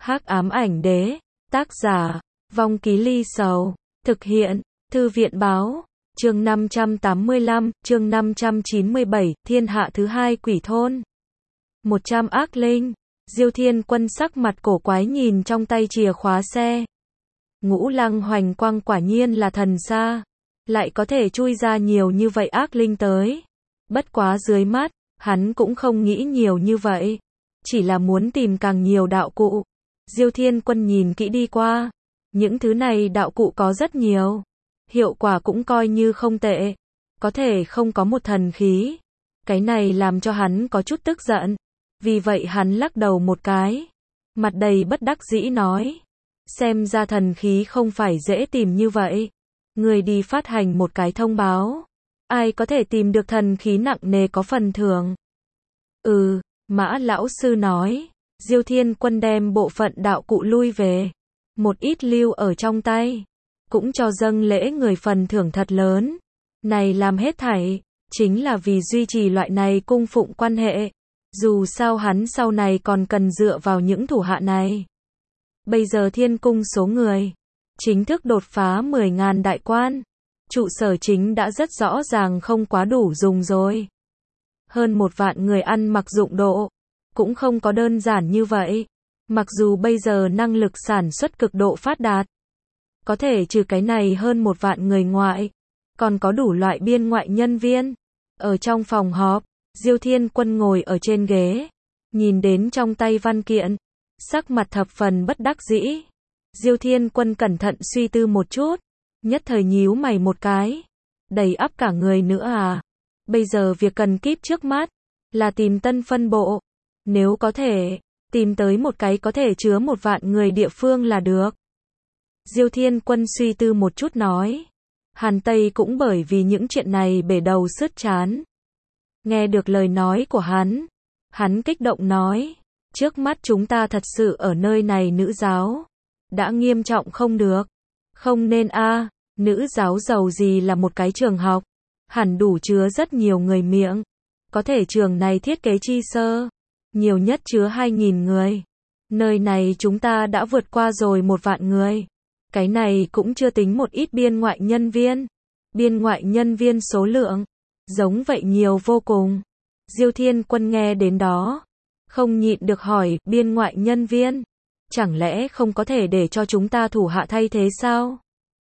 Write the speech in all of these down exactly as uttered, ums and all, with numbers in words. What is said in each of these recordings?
Hắc ám ảnh đế, tác giả, Vong Ký Ly Sầu, thực hiện, Thư viện báo, chương năm trăm tám mươi lăm, chương năm trăm chín mươi bảy, thiên hạ thứ hai quỷ thôn. một trăm ác linh, Diêu Thiên Quân sắc mặt cổ quái nhìn trong tay chìa khóa xe. Ngũ Lăng Hoành Quang quả nhiên là thần xa, lại có thể chui ra nhiều như vậy ác linh tới. Bất quá dưới mắt, hắn cũng không nghĩ nhiều như vậy, chỉ là muốn tìm càng nhiều đạo cụ. Diêu Thiên Quân nhìn kỹ đi qua, những thứ này đạo cụ có rất nhiều, hiệu quả cũng coi như không tệ, có thể không có một thần khí. Cái này làm cho hắn có chút tức giận, vì vậy hắn lắc đầu một cái, mặt đầy bất đắc dĩ nói, xem ra thần khí không phải dễ tìm như vậy. Người đi phát hành một cái thông báo, ai có thể tìm được thần khí nặng nề có phần thưởng. Ừ, Mã lão sư nói. Diêu Thiên Quân đem bộ phận đạo cụ lui về, một ít lưu ở trong tay, cũng cho dâng lễ người phần thưởng thật lớn. Này làm hết thảy, chính là vì duy trì loại này cung phụng quan hệ. Dù sao hắn sau này còn cần dựa vào những thủ hạ này. Bây giờ thiên cung số người, chính thức đột phá mười ngàn đại quan. Trụ sở chính đã rất rõ ràng không quá đủ dùng rồi. Hơn một vạn người ăn mặc dụng độ, cũng không có đơn giản như vậy. Mặc dù bây giờ năng lực sản xuất cực độ phát đạt, có thể trừ cái này hơn một vạn người ngoại, còn có đủ loại biên ngoại nhân viên. Ở trong phòng họp, Diêu Thiên Quân ngồi ở trên ghế, nhìn đến trong tay văn kiện, sắc mặt thập phần bất đắc dĩ. Diêu Thiên Quân cẩn thận suy tư một chút, nhất thời nhíu mày một cái, đầy ắp cả người nữa à. Bây giờ việc cần kíp trước mắt là tìm tân phân bộ, nếu có thể tìm tới một cái có thể chứa một vạn người địa phương là được. Diêu Thiên Quân suy tư một chút nói. Hàn Tây cũng bởi vì những chuyện này bể đầu sứt chán. Nghe được lời nói của hắn, hắn kích động nói, trước mắt chúng ta thật sự ở nơi này nữ giáo đã nghiêm trọng không được. Không nên a, à, nữ giáo giàu gì là một cái trường học, hẳn đủ chứa rất nhiều người miệng. Có thể trường này thiết kế chi sơ, nhiều nhất chứa hai nghìn người. Nơi này chúng ta đã vượt qua rồi một vạn người. Cái này cũng chưa tính một ít biên ngoại nhân viên. Biên ngoại nhân viên số lượng, giống vậy nhiều vô cùng. Diêu Thiên Quân nghe đến đó, không nhịn được hỏi, biên ngoại nhân viên, chẳng lẽ không có thể để cho chúng ta thủ hạ thay thế sao?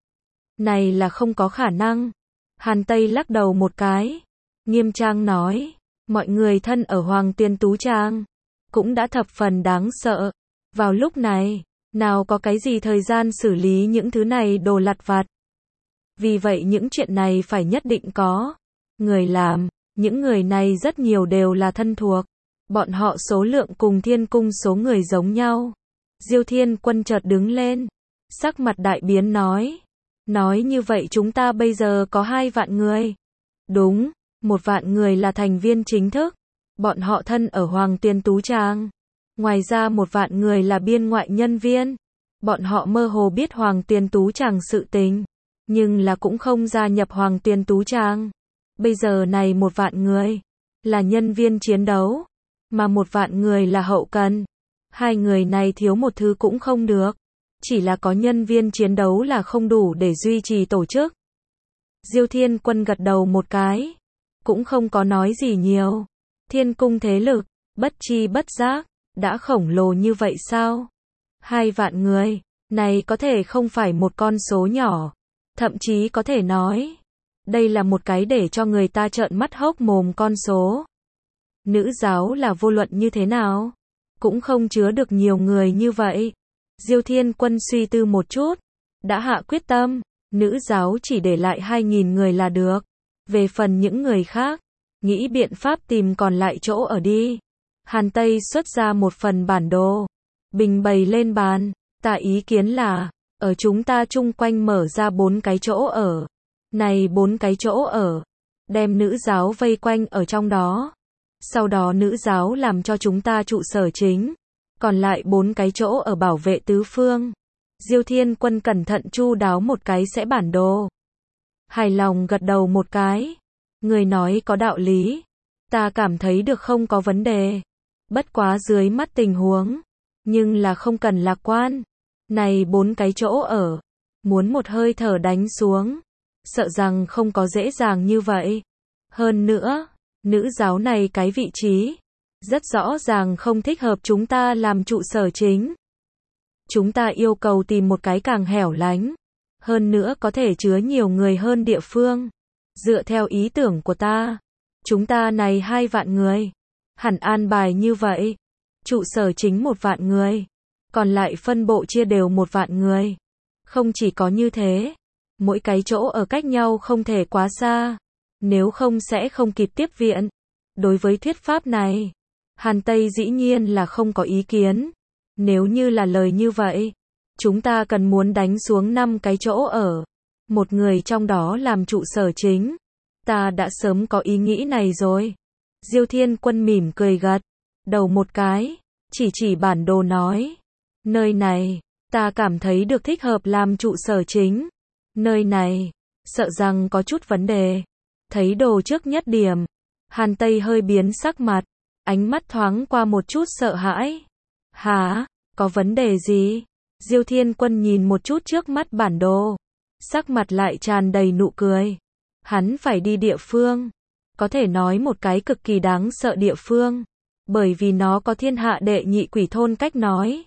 Này là không có khả năng. Hàn Tây lắc đầu một cái, nghiêm trang nói, mọi người thân ở Hoàng Tiên Tú Trang, cũng đã thập phần đáng sợ. Vào lúc này, nào có cái gì thời gian xử lý những thứ này đồ lặt vặt. Vì vậy những chuyện này phải nhất định có người làm. Những người này rất nhiều đều là thân thuộc, bọn họ số lượng cùng thiên cung số người giống nhau. Diêu Thiên Quân chợt đứng lên, sắc mặt đại biến nói, nói như vậy chúng ta bây giờ có hai vạn người. Đúng, một vạn người là thành viên chính thức, bọn họ thân ở Hoàng Tiên Tú Trang. Ngoài ra một vạn người là biên ngoại nhân viên, bọn họ mơ hồ biết Hoàng Tiên Tú Trang sự tình, nhưng là cũng không gia nhập Hoàng Tiên Tú Trang. Bây giờ này một vạn người là nhân viên chiến đấu, mà một vạn người là hậu cần. Hai người này thiếu một thứ cũng không được, chỉ là có nhân viên chiến đấu là không đủ để duy trì tổ chức. Diêu Thiên Quân gật đầu một cái, cũng không có nói gì nhiều. Thiên cung thế lực, bất chi bất giác, đã khổng lồ như vậy sao? Hai vạn người, này có thể không phải một con số nhỏ, thậm chí có thể nói, đây là một cái để cho người ta trợn mắt hốc mồm con số. Nữ giáo là vô luận như thế nào, cũng không chứa được nhiều người như vậy. Diêu Thiên Quân suy tư một chút, đã hạ quyết tâm, nữ giáo chỉ để lại hai nghìn người là được. Về phần những người khác, nghĩ biện pháp tìm còn lại chỗ ở đi. Hàn Tây xuất ra một phần bản đồ, bình bày lên bàn, ta ý kiến là, ở chúng ta chung quanh mở ra bốn cái chỗ ở. Này bốn cái chỗ ở, đem nữ giáo vây quanh ở trong đó. Sau đó nữ giáo làm cho chúng ta trụ sở chính, còn lại bốn cái chỗ ở bảo vệ tứ phương. Diêu Thiên Quân cẩn thận chu đáo một cái sẽ bản đồ. Hài lòng gật đầu một cái. Người nói có đạo lý, ta cảm thấy được không có vấn đề. Bất quá dưới mắt tình huống, nhưng là không cần lạc quan. Này bốn cái chỗ ở, muốn một hơi thở đánh xuống, sợ rằng không có dễ dàng như vậy. Hơn nữa, nữ giáo này cái vị trí, rất rõ ràng không thích hợp chúng ta làm trụ sở chính. Chúng ta yêu cầu tìm một cái càng hẻo lánh, hơn nữa có thể chứa nhiều người hơn địa phương. Dựa theo ý tưởng của ta, chúng ta này hai vạn người, hẳn an bài như vậy. Trụ sở chính một vạn người, còn lại phân bộ chia đều một vạn người. Không chỉ có như thế, mỗi cái chỗ ở cách nhau không thể quá xa, nếu không sẽ không kịp tiếp viện. Đối với thuyết pháp này, Hàn Tây dĩ nhiên là không có ý kiến. Nếu như là lời như vậy, chúng ta cần muốn đánh xuống năm cái chỗ ở, một người trong đó làm trụ sở chính. Ta đã sớm có ý nghĩ này rồi. Diêu Thiên Quân mỉm cười gật đầu một cái, chỉ chỉ bản đồ nói, nơi này, ta cảm thấy được thích hợp làm trụ sở chính. Nơi này, sợ rằng có chút vấn đề. Thấy đồ trước nhất điểm, Hàn Tây hơi biến sắc mặt, ánh mắt thoáng qua một chút sợ hãi. Hả, có vấn đề gì? Diêu Thiên Quân nhìn một chút trước mắt bản đồ, sắc mặt lại tràn đầy nụ cười. Hắn phải đi địa phương, có thể nói một cái cực kỳ đáng sợ địa phương, bởi vì nó có thiên hạ đệ nhị quỷ thôn cách nói.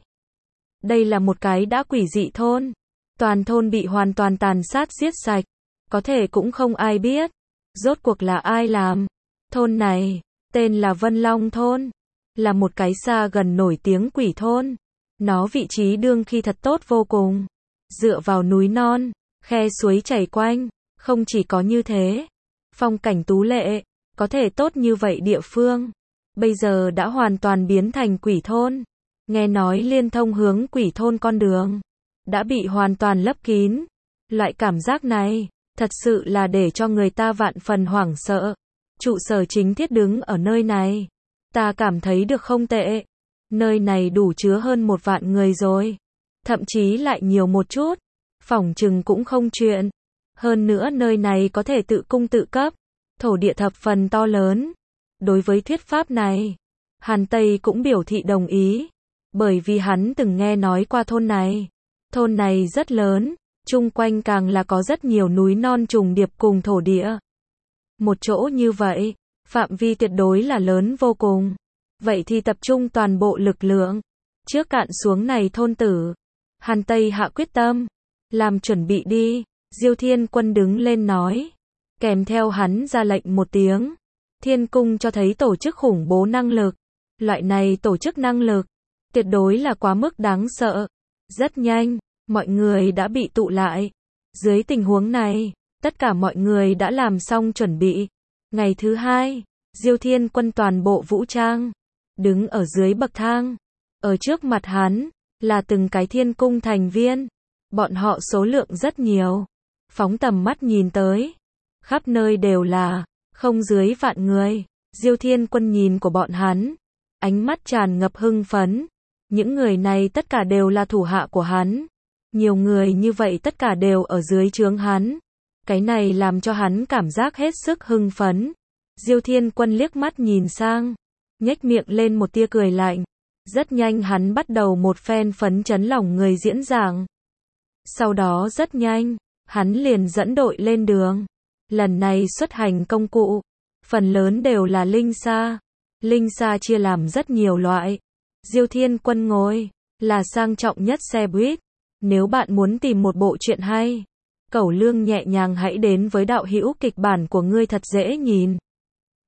Đây là một cái đã quỷ dị thôn, toàn thôn bị hoàn toàn tàn sát giết sạch, có thể cũng không ai biết, rốt cuộc là ai làm. Thôn này, tên là Vân Long Thôn, là một cái xa gần nổi tiếng quỷ thôn. Nó vị trí đương khi thật tốt vô cùng, dựa vào núi non, khe suối chảy quanh, không chỉ có như thế, phong cảnh tú lệ, có thể tốt như vậy địa phương, bây giờ đã hoàn toàn biến thành quỷ thôn. Nghe nói liên thông hướng quỷ thôn con đường, đã bị hoàn toàn lấp kín. Loại cảm giác này, thật sự là để cho người ta vạn phần hoảng sợ. Trụ sở chính thiết đứng ở nơi này, ta cảm thấy được không tệ. Nơi này đủ chứa hơn một vạn người rồi, thậm chí lại nhiều một chút, phỏng chừng cũng không chuyện. Hơn nữa nơi này có thể tự cung tự cấp, thổ địa thập phần to lớn. Đối với thuyết pháp này, Hàn Tây cũng biểu thị đồng ý, bởi vì hắn từng nghe nói qua thôn này. Thôn này rất lớn, chung quanh càng là có rất nhiều núi non trùng điệp cùng thổ địa. Một chỗ như vậy, phạm vi tuyệt đối là lớn vô cùng. Vậy thì tập trung toàn bộ lực lượng, trước cạn xuống này thôn tử. Hàn Tây hạ quyết tâm, làm chuẩn bị đi. Diêu Thiên Quân đứng lên nói, kèm theo hắn ra lệnh một tiếng. Thiên cung cho thấy tổ chức khủng bố năng lực. Loại này tổ chức năng lực, tuyệt đối là quá mức đáng sợ. Rất nhanh, mọi người đã bị tụ lại. Dưới tình huống này, tất cả mọi người đã làm xong chuẩn bị. Ngày thứ hai, Diêu Thiên Quân toàn bộ vũ trang, đứng ở dưới bậc thang. Ở trước mặt hắn, là từng cái thiên cung thành viên. Bọn họ số lượng rất nhiều. Phóng tầm mắt nhìn tới, khắp nơi đều là, không dưới vạn người. Diêu Thiên Quân nhìn của bọn hắn, ánh mắt tràn ngập hưng phấn. Những người này tất cả đều là thủ hạ của hắn. Nhiều người như vậy tất cả đều ở dưới trướng hắn. Cái này làm cho hắn cảm giác hết sức hưng phấn. Diêu Thiên Quân liếc mắt nhìn sang, nhếch miệng lên một tia cười lạnh. Rất nhanh hắn bắt đầu một phen phấn chấn lòng người diễn giảng. Sau đó rất nhanh, hắn liền dẫn đội lên đường. Lần này xuất hành công cụ, phần lớn đều là linh sa. Linh sa chia làm rất nhiều loại. Diêu Thiên Quân ngồi, là sang trọng nhất xe buýt. Nếu bạn muốn tìm một bộ truyện hay, cẩu lương nhẹ nhàng hãy đến với đạo hữu kịch bản của ngươi thật dễ nhìn.